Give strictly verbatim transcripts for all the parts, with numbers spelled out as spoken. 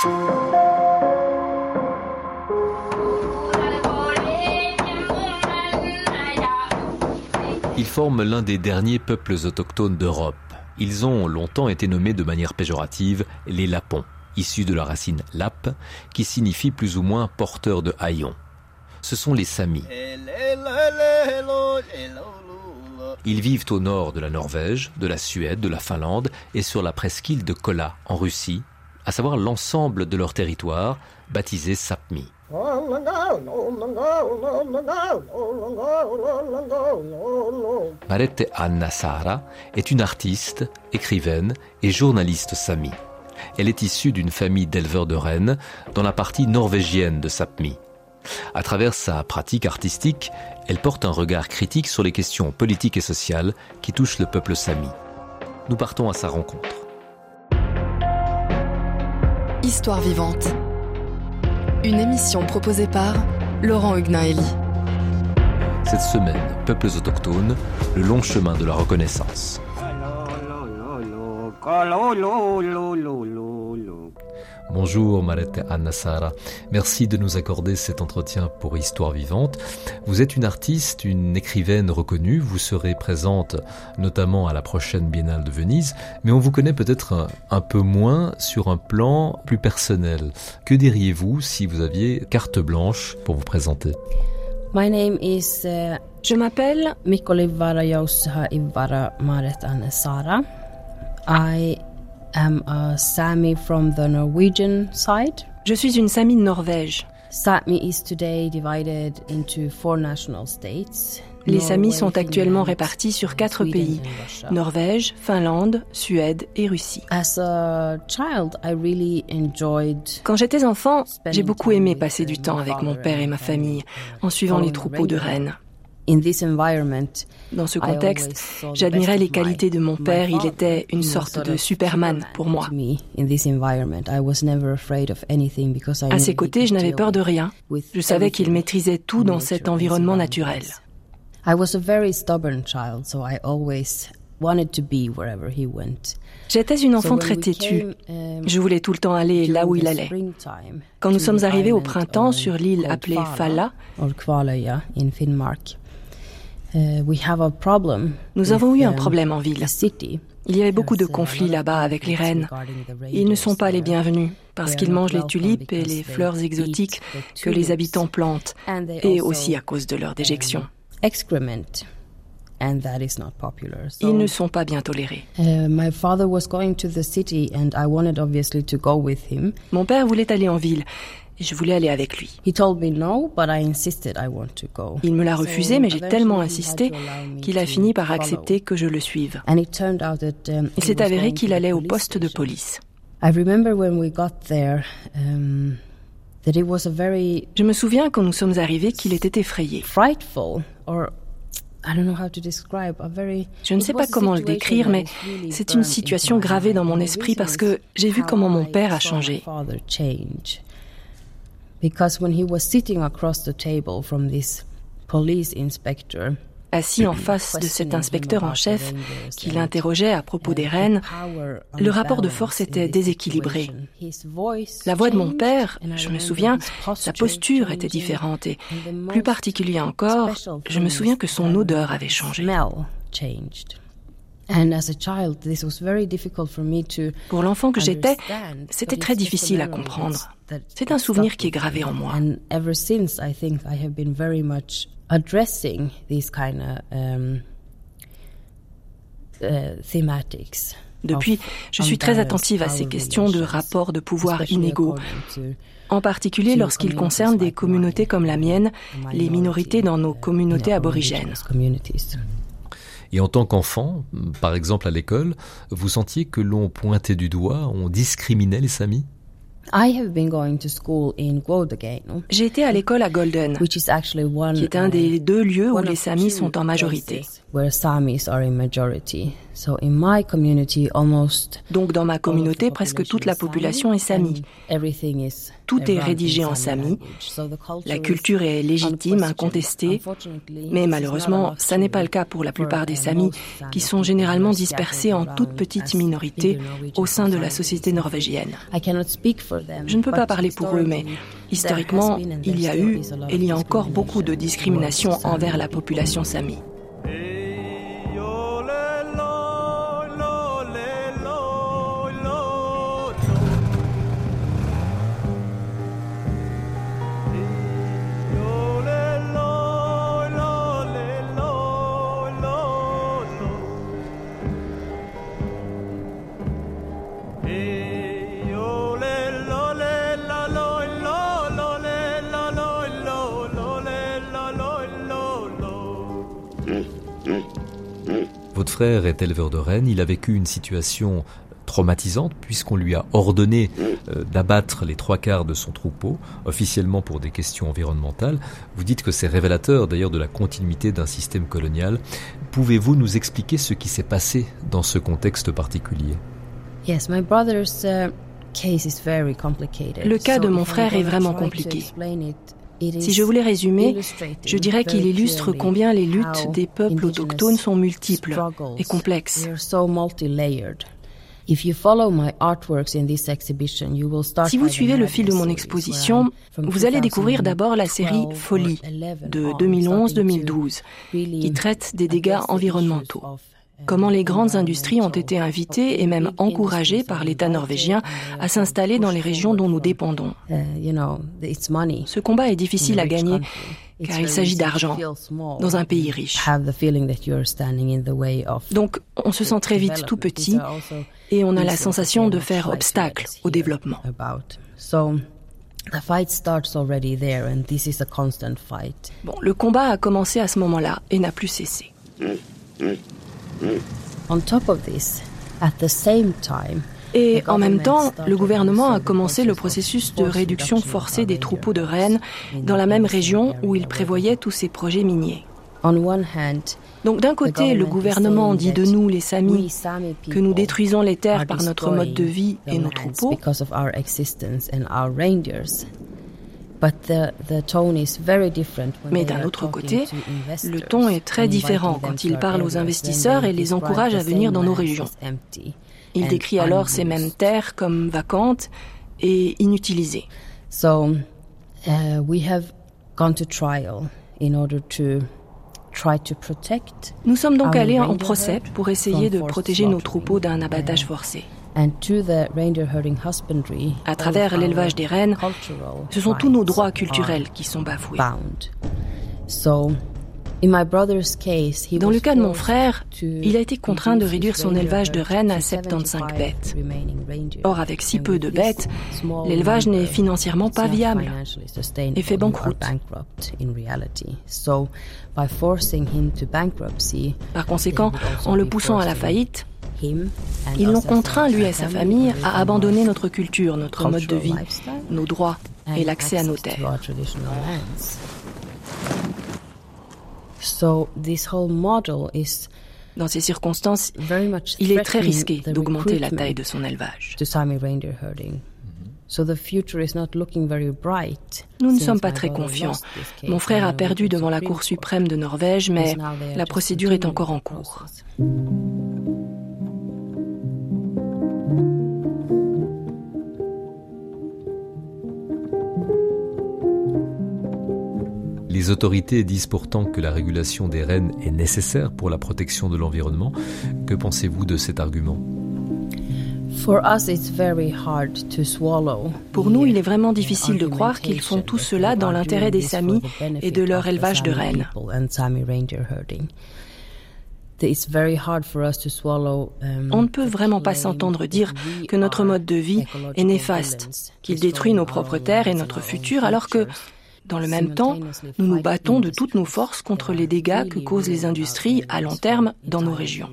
Ils forment l'un des derniers peuples autochtones d'Europe. Ils ont longtemps été nommés de manière péjorative les Lapons, issus de la racine lap, qui signifie plus ou moins porteur de haillons. Ce sont les Samis. Ils vivent au nord de la Norvège, de la Suède, de la Finlande et sur la presqu'île de Kola, en Russie, à savoir l'ensemble de leur territoire, baptisé Sápmi. Marette Anna Saara est une artiste, écrivaine et journaliste sami. Elle est issue d'une famille d'éleveurs de rennes dans la partie norvégienne de Sápmi. À travers sa pratique artistique, elle porte un regard critique sur les questions politiques et sociales qui touchent le peuple sami. Nous partons à sa rencontre. Histoire vivante. Une émission proposée par Laurent Hugnaeli. Cette semaine, peuples autochtones, le long chemin de la reconnaissance. Bonjour Marette Anna Saara, merci de nous accorder cet entretien pour Histoire vivante. Vous êtes une artiste, une écrivaine reconnue, vous serez présente notamment à la prochaine Biennale de Venise, mais on vous connaît peut-être un, un peu moins sur un plan plus personnel. Que diriez-vous si vous aviez carte blanche pour vous présenter? My name is, uh, je m'appelle Mikko-Livvaara Joussaha Ivvaara Marette Anna Saara. I am a Sami from the Norwegian side. Je suis une Sami de Norvège. Sápmi is today divided into four national states. Les Samis sont actuellement répartis sur quatre pays, Norvège, Finlande, Suède et Russie. As a child, I really enjoyed Quand j'étais enfant, j'ai beaucoup aimé passer du temps avec mon père et ma famille, en suivant les troupeaux de rennes. In this environment, Dans ce contexte, j'admirais les qualités de mon père. Il était une sorte de Superman pour moi. À ses côtés, je n'avais peur de rien. Je savais qu'il maîtrisait tout dans cet environnement naturel. J'étais une enfant très têtue. Je voulais tout le temps aller là où il allait. Quand nous sommes arrivés au printemps sur l'île appelée Falla, nous avons eu un problème en ville. Il y avait beaucoup de conflits là-bas avec les rennes. Ils ne sont pas les bienvenus parce qu'ils mangent les tulipes et les fleurs exotiques que les habitants plantent, et aussi à cause de leur déjection. Ils ne sont pas bien tolérés. Mon père voulait aller en ville. Et je voulais aller avec lui. Il me l'a refusé, mais j'ai tellement insisté qu'il a fini par accepter que je le suive. Il s'est avéré qu'il allait au poste de police. Je me souviens quand nous sommes arrivés qu'il était effrayé. Je ne sais pas comment le décrire, mais c'est une situation gravée dans mon esprit parce que j'ai vu comment mon père a changé. Because when he was sitting across the table from this police inspector, assis en face de cet inspecteur en chef qui l'interrogeait à propos des rennes, le rapport de force était déséquilibré. La voix de mon père, je me souviens, sa posture était différente et, plus particulier encore, je me souviens que son odeur avait changé. Pour l'enfant que j'étais, c'était très difficile à comprendre. C'est un souvenir qui est gravé en moi. Depuis, je suis très attentive à ces questions de rapports de pouvoir inégaux, en particulier lorsqu'ils concernent des communautés comme la mienne, les minorités dans nos communautés aborigènes. Et en tant qu'enfant, par exemple à l'école, vous sentiez que l'on pointait du doigt, on discriminait les Samis? J'ai été à l'école à Golden, qui est un des deux lieux où les Samis sont en majorité. Donc dans ma communauté, presque toute la population est sami. Tout est rédigé en sami. La culture est légitime, incontestée, mais malheureusement, ça n'est pas le cas pour la plupart des samis, qui sont généralement dispersés en toutes petites minorités au sein de la société norvégienne. Je ne peux pas parler pour eux, mais historiquement, il y a eu et il y a encore beaucoup de discrimination envers la population sami. Votre frère est éleveur de rennes, il a vécu une situation traumatisante puisqu'on lui a ordonné euh, d'abattre les trois quarts de son troupeau, officiellement pour des questions environnementales. Vous dites que c'est révélateur d'ailleurs de la continuité d'un système colonial. Pouvez-vous nous expliquer ce qui s'est passé dans ce contexte particulier? Yes, my brother's uh, case is very complicated. Le cas de mon frère est vraiment compliqué. Si je voulais résumer, je dirais qu'il illustre combien les luttes des peuples autochtones sont multiples et complexes. Si vous suivez le fil de mon exposition, vous allez découvrir d'abord la série Folie de deux mille onze deux mille douze, qui traite des dégâts environnementaux. Comment les grandes industries ont été invitées et même encouragées par l'État norvégien à s'installer dans les régions dont nous dépendons. Ce combat est difficile à gagner car il s'agit d'argent dans un pays riche. Donc, on se sent très vite tout petit et on a la sensation de faire obstacle au développement. Bon, le combat a commencé à ce moment-là et n'a plus cessé. On top of this, at the same time, Et en même temps, le gouvernement a commencé le processus de réduction forcée des troupeaux de rennes dans la même région où il prévoyait tous ces projets miniers. Donc d'un côté, le gouvernement dit de nous, les Samis, que nous détruisons les terres par notre mode de vie et nos troupeaux. Mais d'un autre côté, le ton est très différent quand il parle aux investisseurs et les encourage à venir dans nos régions. Il décrit alors ces mêmes terres comme vacantes et inutilisées. So, uh, we have gone to trial in order to try to protect. Nous sommes donc allés en procès pour essayer de protéger nos troupeaux d'un abattage forcé. And to the reindeer herding husbandry, à travers l'élevage des rennes, ce sont tous nos droits culturels qui sont bafoués. So, in my brother's case, he Dans le cas de mon frère, il a été contraint de réduire son élevage de rennes à soixante-quinze bêtes. Or, avec si peu de bêtes, l'élevage n'est financièrement pas viable et fait banqueroute. Par conséquent, en le poussant à la faillite, ils l'ont contraint, lui et sa famille, à abandonner notre culture, notre mode de vie, nos droits et l'accès à nos terres. Dans ces circonstances, il est très risqué d'augmenter la taille de son élevage. Nous ne sommes pas très confiants. Mon frère a perdu devant la Cour suprême de Norvège, mais la procédure est encore en cours. Les autorités disent pourtant que la régulation des rennes est nécessaire pour la protection de l'environnement. Que pensez-vous de cet argument ? Pour nous, il est vraiment difficile de croire qu'ils font tout cela dans l'intérêt des Samis et de leur élevage de rennes. On ne peut vraiment pas s'entendre dire que notre mode de vie est néfaste, qu'il détruit nos propres terres et notre futur, alors que, dans le même temps, nous nous battons de toutes nos forces contre les dégâts que causent les industries à long terme dans nos régions.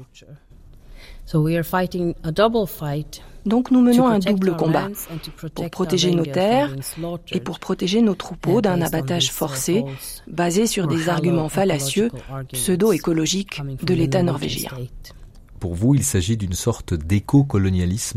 Donc nous menons un double combat pour protéger nos terres et pour protéger nos troupeaux d'un abattage forcé basé sur des arguments fallacieux, pseudo-écologiques de l'État norvégien. Pour vous, il s'agit d'une sorte d'éco-colonialisme ?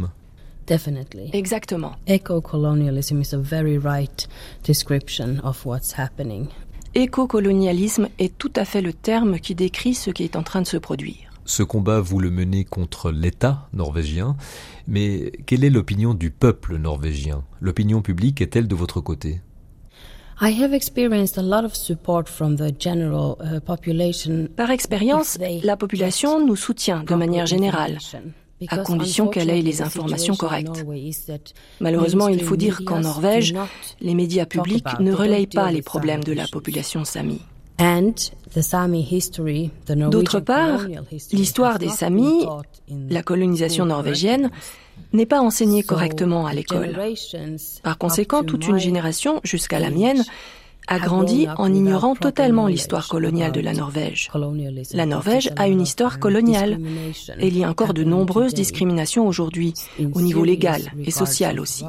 Definitely. Exactement. Eco-colonialism is a very right description of what's happening. Éco-colonialisme est tout à fait le terme qui décrit ce qui est en train de se produire. Ce combat, vous le menez contre l'État norvégien, mais quelle est l'opinion du peuple norvégien ? L'opinion publique est-elle de votre côté ? I have experienced a lot of support from the general uh, population. Par expérience, la population nous soutient de manière générale, à condition qu'elle ait les informations correctes. Malheureusement, il faut dire qu'en Norvège, les médias publics ne relayent pas les problèmes de la population Sami. D'autre part, l'histoire des Samis, la colonisation norvégienne, n'est pas enseignée correctement à l'école. Par conséquent, toute une génération, jusqu'à la mienne, a grandi en ignorant totalement l'histoire coloniale de la Norvège. La Norvège a une histoire coloniale et il y a encore de nombreuses discriminations aujourd'hui, au niveau légal et social aussi.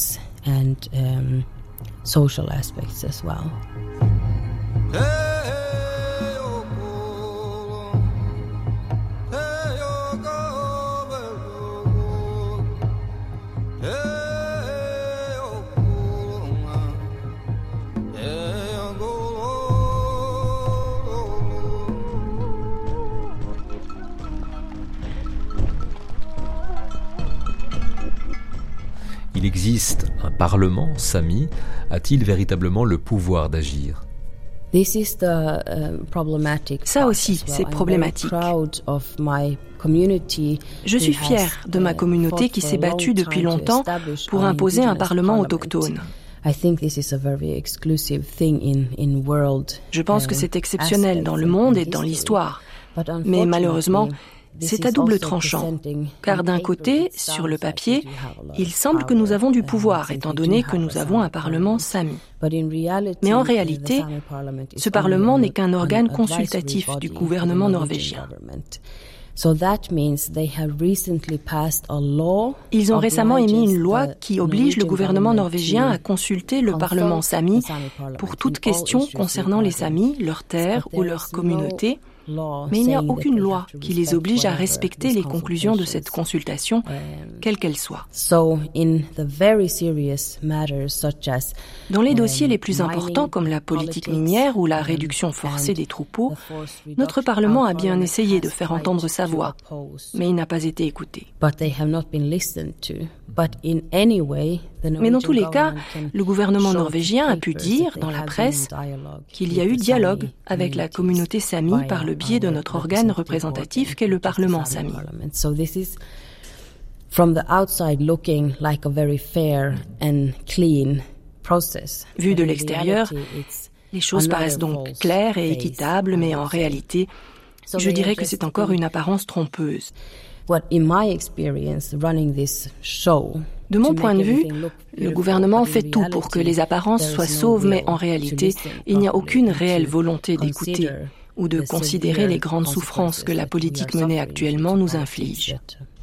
Il existe un parlement Sami. A-t-il véritablement le pouvoir d'agir ? Ça aussi, c'est problématique. Je suis fière de ma communauté qui s'est battue depuis longtemps pour imposer un parlement autochtone. Je pense que c'est exceptionnel dans le monde et dans l'histoire. Mais malheureusement, c'est à double tranchant, car d'un côté, sur le papier, il semble que nous avons du pouvoir, étant donné que nous avons un parlement Sami. Mais en réalité, ce parlement n'est qu'un organe consultatif du gouvernement norvégien. Ils ont récemment émis une loi qui oblige le gouvernement norvégien à consulter le parlement Sami pour toute question concernant les Samis, leurs terres ou leur communauté. Mais il n'y a aucune loi qui les oblige à respecter les conclusions de cette consultation, quelle qu'elle soit. Dans les dossiers les plus importants comme la politique minière ou la réduction forcée des troupeaux, notre Parlement a bien essayé de faire entendre sa voix, mais il n'a pas été écouté. Mais dans tous les cas, le gouvernement norvégien a pu dire dans la presse qu'il y a eu dialogue avec la communauté Sami par le biais de notre organe représentatif qu'est le Parlement Sami. Vu de l'extérieur, les choses paraissent donc claires et équitables, mais en réalité, je dirais que c'est encore une apparence trompeuse. De mon point de vue, le gouvernement fait tout pour que les apparences soient sauves, mais en réalité, il n'y a aucune réelle volonté d'écouter ou de considérer les grandes souffrances que la politique menée actuellement nous inflige.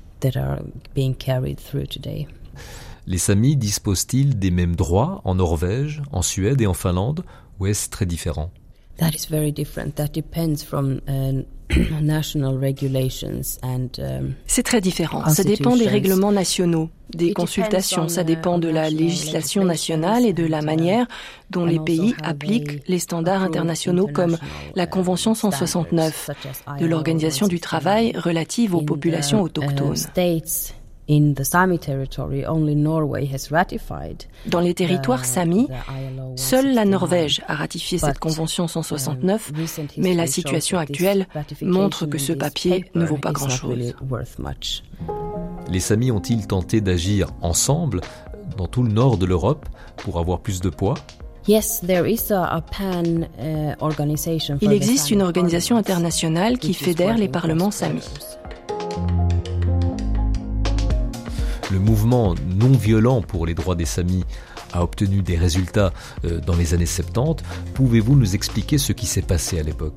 Les Samis disposent-ils des mêmes droits en Norvège, en Suède et en Finlande, ou est-ce très différent ? That is very different. That depends from uh, national regulations and um, C'est très différent. Ça dépend des règlements nationaux, des consultations. Ça dépend de la législation nationale et de la manière dont les pays appliquent les standards internationaux comme la Convention cent soixante-neuf de l'Organisation du travail relative aux populations autochtones. Dans les territoires Sami, seule la Norvège a ratifié cette convention cent soixante-neuf, mais la situation actuelle montre que ce papier ne vaut pas grand-chose. Les Samis ont-ils tenté d'agir ensemble dans tout le nord de l'Europe pour avoir plus de poids ? Il existe une organisation internationale qui fédère les parlements Sami. Le mouvement non violent pour les droits des Samis a obtenu des résultats euh, dans les années soixante-dix. Pouvez-vous nous expliquer ce qui s'est passé à l'époque ?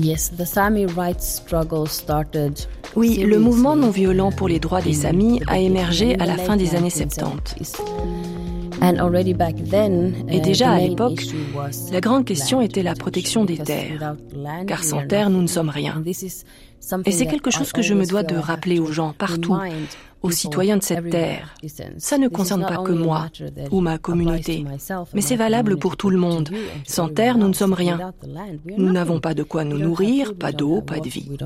Oui, le mouvement non violent pour les droits des Samis a émergé à la fin des années soixante-dix. Et déjà à l'époque, la grande question était la protection des terres, car sans terre, nous ne sommes rien. Et c'est quelque chose que je me dois de rappeler aux gens partout, aux citoyens de cette terre. Ça ne concerne pas que moi ou ma communauté, mais c'est valable pour tout le monde. Sans terre, nous ne sommes rien. Nous n'avons pas de quoi nous nourrir, pas d'eau, pas de vie.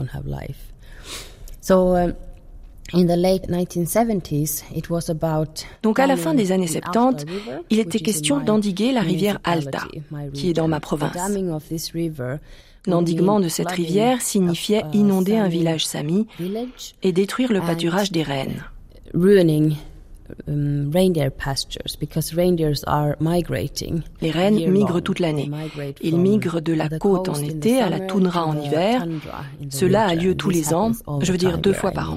Donc à la fin des années soixante-dix, il était question d'endiguer la rivière Alta, qui est dans ma province. L'endiguement de cette rivière signifiait inonder un village sami et détruire le pâturage des rennes. Les rennes migrent toute l'année. Ils migrent de la côte en été à la toundra en hiver. Cela a lieu tous les ans, je veux dire deux fois par an.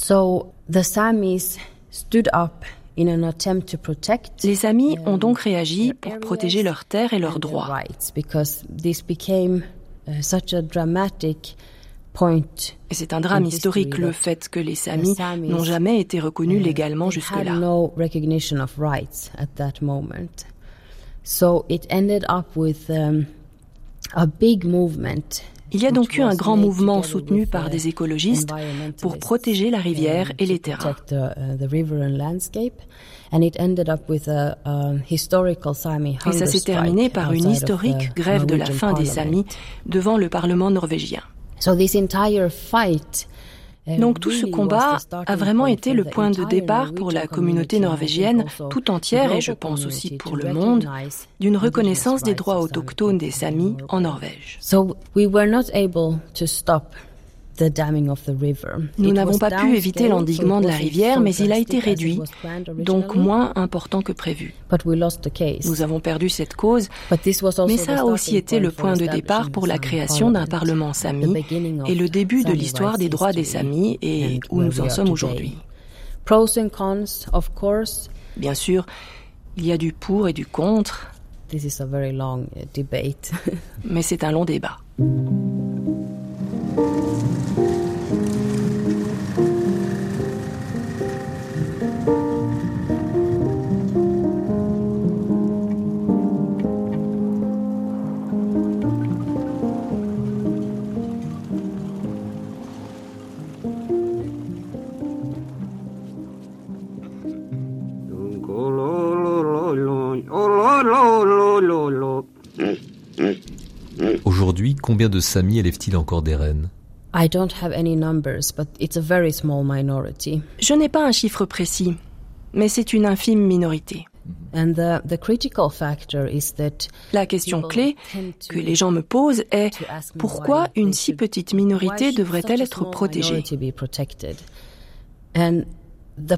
Les Samis ont donc réagi pour protéger leurs terres et leurs droits. Et c'est un drame historique, le fait que les Samis n'ont jamais été reconnus légalement jusque-là. Il y a donc eu un grand mouvement soutenu par des écologistes pour protéger la rivière et les terrains. Et ça s'est terminé par une historique grève de la faim des Samis devant le Parlement norvégien. Donc tout ce combat a vraiment été le point de départ pour la communauté norvégienne tout entière, et je pense aussi pour le monde, d'une reconnaissance des droits autochtones des Samis en Norvège. Nous n'avons pas pu éviter l'endiguement de la rivière, mais il a été réduit, donc moins important que prévu. Nous avons perdu cette cause, mais ça a aussi été le point de départ pour la création d'un Parlement Sami et le début de l'histoire des droits des Samis et où nous en sommes aujourd'hui. Bien sûr, il y a du pour et du contre, mais c'est un long débat. Aujourd'hui, combien de Samis élèvent-ils encore des rennes? Je n'ai pas un chiffre précis, mais c'est une infime minorité. La question clé que les gens me posent est pourquoi une si petite minorité devrait-elle être protégée? La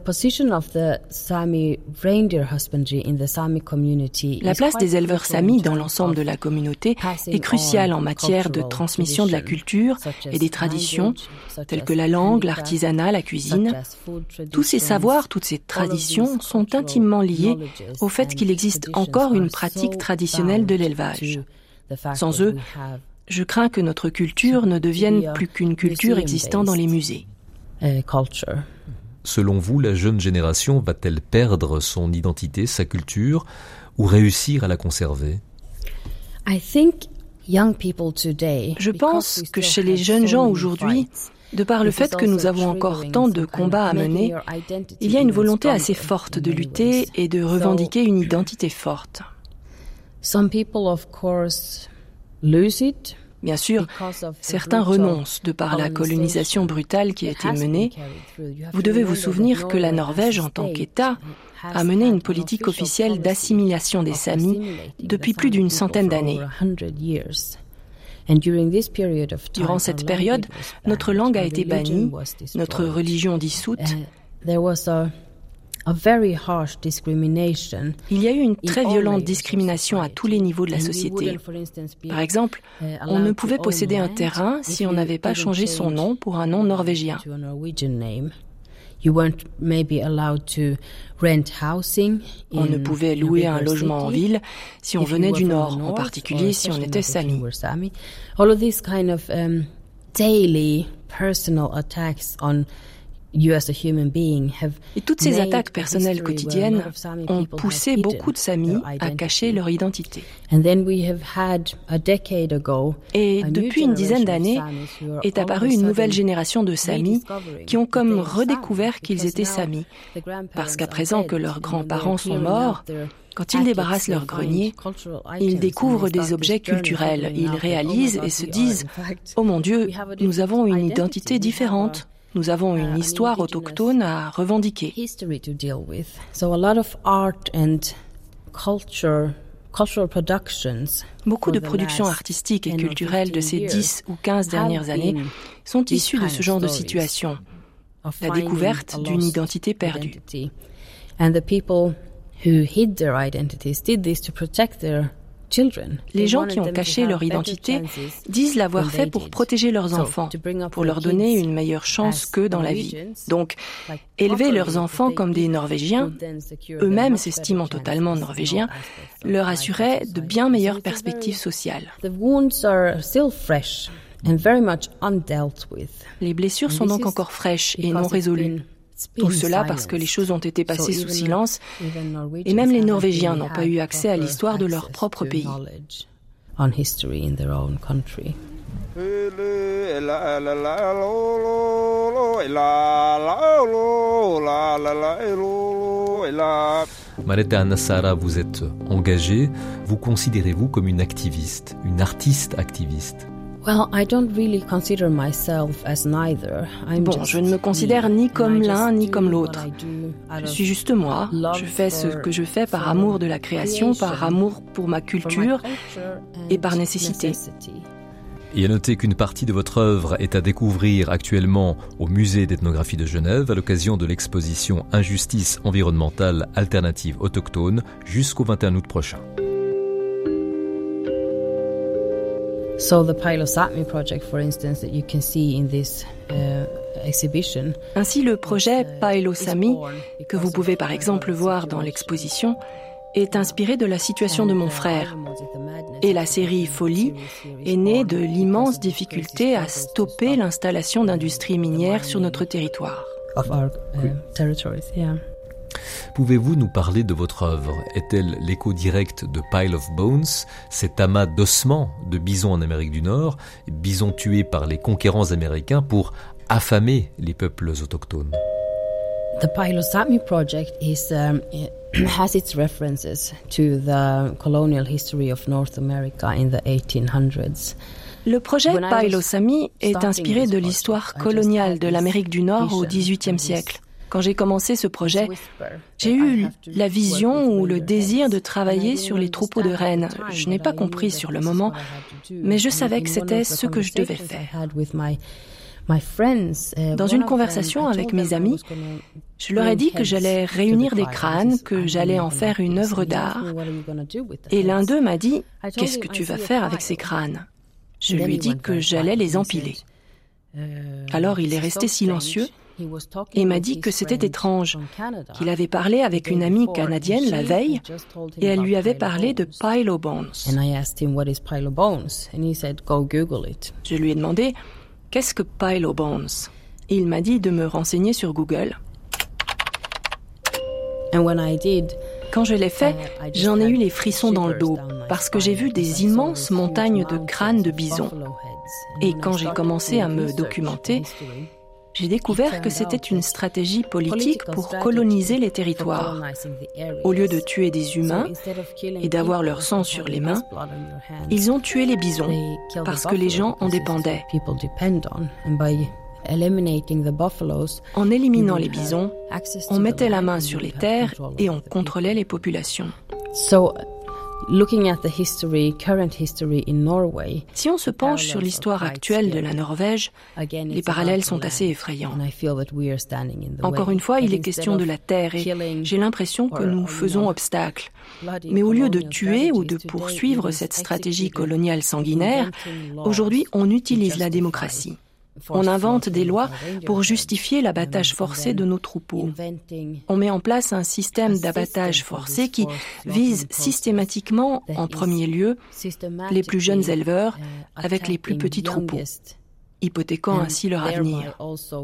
place des éleveurs Samis dans l'ensemble de la communauté est cruciale en matière de transmission de la culture et des traditions, telles que la langue, l'artisanat, la cuisine. Tous ces savoirs, toutes ces traditions sont intimement liés au fait qu'il existe encore une pratique traditionnelle de l'élevage. Sans eux, je crains que notre culture ne devienne plus qu'une culture existant dans les musées. Selon vous, la jeune génération va-t-elle perdre son identité, sa culture, ou réussir à la conserver? Je pense que chez les jeunes gens aujourd'hui, de par le fait que nous avons encore tant de combats à mener, il y a une volonté assez forte de lutter et de revendiquer une identité forte. Bien sûr, certains renoncent de par la colonisation brutale qui a été menée. Vous devez vous souvenir que la Norvège, en tant qu'État, a mené une politique officielle d'assimilation des Samis depuis plus d'une centaine d'années. Durant cette période, notre langue a été bannie, notre religion dissoute. Il y a eu une très violente discrimination à tous les niveaux de la société. Par exemple, on ne pouvait posséder un terrain si on n'avait pas changé son nom pour un nom norvégien. On ne pouvait louer un logement en ville si on venait du Nord, en particulier si on était Sami. Et toutes ces attaques personnelles quotidiennes ont poussé beaucoup de Samis à cacher leur identité. Et depuis une dizaine d'années est apparue une nouvelle génération de Samis qui ont comme redécouvert qu'ils étaient Samis. Parce qu'à présent que leurs grands-parents sont morts, quand ils débarrassent leur grenier, ils découvrent des objets culturels. Ils réalisent et se disent « Oh mon Dieu, nous avons une identité différente. Nous avons une histoire autochtone à revendiquer. » Beaucoup de productions artistiques et culturelles de ces dix ou quinze dernières années sont issues de ce genre de situation, la découverte d'une identité perdue. Les gens qui ont caché leur identité disent l'avoir fait pour protéger leurs enfants, pour leur donner une meilleure chance qu'eux dans la vie. Donc, élever leurs enfants comme des Norvégiens, eux-mêmes s'estimant totalement norvégiens, leur assurait de bien meilleures perspectives sociales. Les blessures sont donc encore fraîches et non résolues. Tout cela parce que les choses ont été passées sous silence et même les Norvégiens n'ont pas eu accès à l'histoire de leur propre pays. Marete Anna-Sara, vous êtes engagée. Vous considérez-vous comme une activiste, une artiste activiste? Bon, je ne me considère ni comme l'un ni comme l'autre. Je suis juste moi. Je fais ce que je fais par amour de la création, par amour pour ma culture et par nécessité. Et à noter qu'une partie de votre œuvre est à découvrir actuellement au Musée d'ethnographie de Genève à l'occasion de l'exposition Injustice environnementale alternative autochtone jusqu'au vingt et un août prochain. So the Pailo Sapmi project, for instance, that you can see in this uh, exhibition. Ainsi, le projet Pailo Sapmi, que vous pouvez par exemple voir dans l'exposition, est inspiré de la situation de mon frère. Et la série Folie est née de l'immense difficulté à stopper l'installation d'industries minières sur notre territoire. Of our uh, territories, yeah. Pouvez-vous nous parler de votre œuvre? Est-elle l'écho direct de Pile of Bones, cet amas d'ossements de bisons en Amérique du Nord, bisons tués par les conquérants américains pour affamer les peuples autochtones? The Pile of Sapmi project is um, has its references to the colonial history of North America in the eighteen hundreds. Le projet Pailo Sapmi est inspiré de l'histoire coloniale de l'Amérique du Nord au dix-huitième siècle. Quand j'ai commencé ce projet, j'ai eu la vision ou le désir de travailler sur les troupeaux de rennes. Je n'ai pas compris sur le moment, mais je savais que c'était ce que je devais faire. Dans une conversation avec mes amis, je leur ai dit que j'allais réunir des crânes, que j'allais en faire une œuvre d'art. Et l'un d'eux m'a dit « Qu'est-ce que tu vas faire avec ces crânes ?» Je lui ai dit que j'allais les empiler. Alors il est resté silencieux et m'a dit que c'était étrange, qu'il avait parlé avec une amie canadienne la veille et elle lui avait parlé de Pile of Bones. Je lui ai demandé « Qu'est-ce que Pile of Bones ?» Et il m'a dit de me renseigner sur Google. Quand je l'ai fait, j'en ai eu les frissons dans le dos parce que j'ai vu des immenses montagnes de crânes de bisons. Et quand j'ai commencé à me documenter, j'ai découvert que c'était une stratégie politique pour coloniser les territoires. Au lieu de tuer des humains et d'avoir leur sang sur les mains, ils ont tué les bisons parce que les gens en dépendaient. En éliminant les bisons, on mettait la main sur les terres et on contrôlait les populations. Si on se penche sur l'histoire actuelle de la Norvège, les parallèles sont assez effrayants. Encore une fois, il est question de la terre et j'ai l'impression que nous faisons obstacle. Mais au lieu de tuer ou de poursuivre cette stratégie coloniale sanguinaire, aujourd'hui on utilise la démocratie. On invente des lois pour justifier l'abattage forcé de nos troupeaux. On met en place un système d'abattage forcé qui vise systématiquement, en premier lieu, les plus jeunes éleveurs avec les plus petits troupeaux. hypothéquant ainsi leur avenir.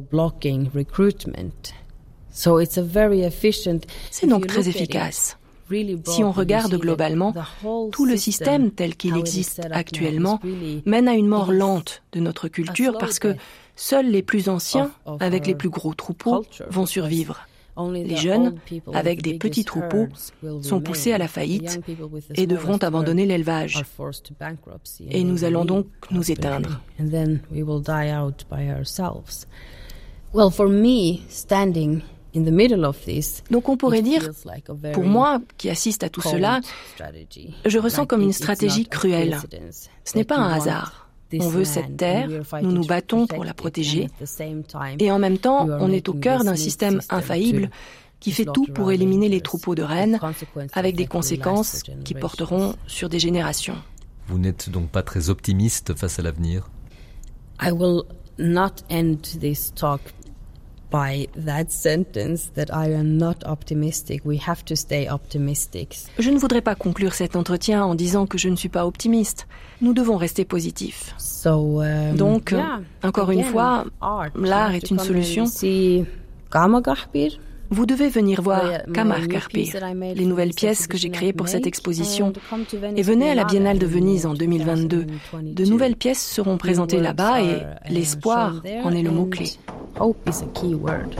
C'est donc très efficace. Si on regarde globalement, tout le système tel qu'il existe actuellement mène à une mort lente de notre culture parce que seuls les plus anciens, avec les plus gros troupeaux, vont survivre. Les jeunes, avec des petits troupeaux, sont poussés à la faillite et devront abandonner l'élevage. Et nous allons donc nous éteindre. Donc on pourrait dire, pour moi, qui assiste à tout cela, je ressens comme une stratégie cruelle. Ce n'est pas un hasard. On veut cette terre, nous nous battons pour la protéger, et en même temps, on est au cœur d'un système infaillible qui fait tout pour éliminer les troupeaux de rennes, avec des conséquences qui porteront sur des générations. Vous n'êtes donc pas très optimiste face à l'avenir? I will not end this talk by that sentence that I am not optimistic. We have to stay optimistic. Je ne voudrais pas conclure cet entretien en disant que je ne suis pas optimiste. Nous devons rester positifs. So, um, Donc, yeah, encore again, une fois, art. l'art est une solution. Vous devez venir voir Kamar Karpir, les nouvelles pièces que j'ai créées pour cette exposition. Et venez à la Biennale de Venise en deux mille vingt-deux. De nouvelles pièces seront présentées là-bas et l'espoir en est le mot-clé. Hope is a key word.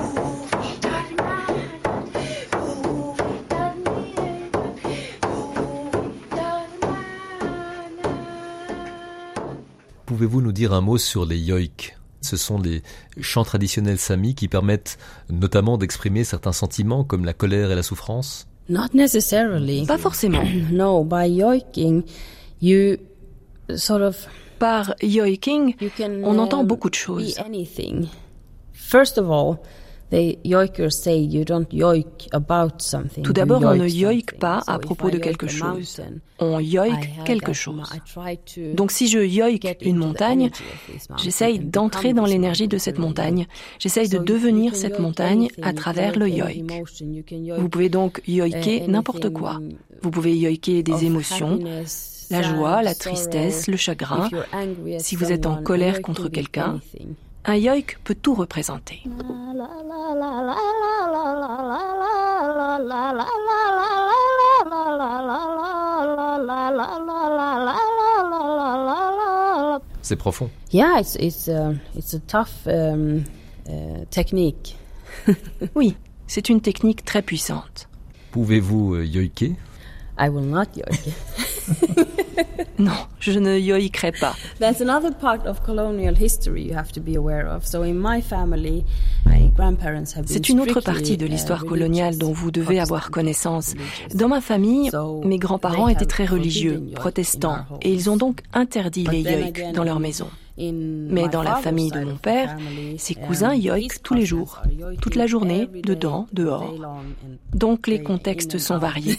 Pouvez-vous nous dire un mot sur les yoik? Ce sont les chants traditionnels samis qui permettent notamment d'exprimer certains sentiments comme la colère et la souffrance? Not necessarily. Pas forcément. No, by yoiking, you sort of... Par yoiking, can, on entend um, beaucoup de choses. Be anything. First of all, the yoikers say you don't yoik about something. Tout d'abord, on ne yoik yoik pas à propos de quelque chose. On yoik quelque chose. Donc si je yoik une montagne, j'essaye d'entrer dans l'énergie de cette montagne. J'essaye de devenir cette montagne à travers le yoik. Vous pouvez donc yoiker n'importe quoi. Vous pouvez yoiker des émotions, la joie, la tristesse, le chagrin. Si vous êtes en colère contre quelqu'un, un yoik peut tout représenter. C'est profond. Yeah, it's it's a, it's a tough um, uh, technique. Oui, c'est une technique très puissante. Pouvez-vous euh, yoiker? I will not yoik. Non, je ne yoikerai pas. That's another part of colonial history you have to be aware of. So in my family, my grandparents have been C'est une autre partie de l'histoire coloniale dont vous devez avoir connaissance. Dans ma famille, mes grands-parents étaient très religieux, protestants, et ils ont donc interdit les yoiks dans leur maison. Mais dans la famille de mon père, ses cousins yoikent tous les jours, toute la journée, dedans, dehors. Donc les contextes sont variés.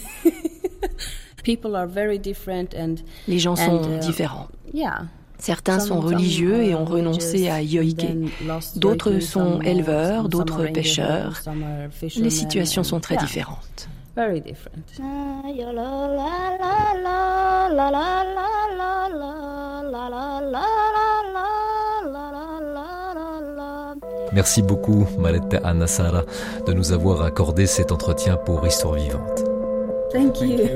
Les gens sont différents. Certains sont religieux et ont renoncé à yoiker. D'autres sont éleveurs, d'autres pêcheurs. Les situations sont très différentes. Merci beaucoup, Marette Anna-Sara, de nous avoir accordé cet entretien pour Histoire Vivante. Thank you. Thank you.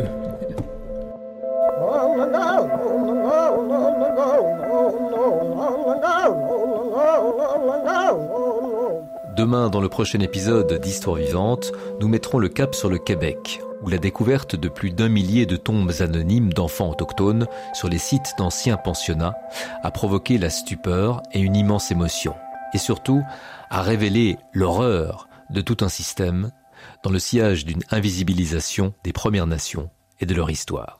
Demain, dans le prochain épisode d'Histoire Vivante, nous mettrons le cap sur le Québec, où la découverte de plus d'un millier de tombes anonymes d'enfants autochtones sur les sites d'anciens pensionnats a provoqué la stupeur et une immense émotion, et surtout a révélé l'horreur de tout un système dans le sillage d'une invisibilisation des Premières Nations et de leur histoire.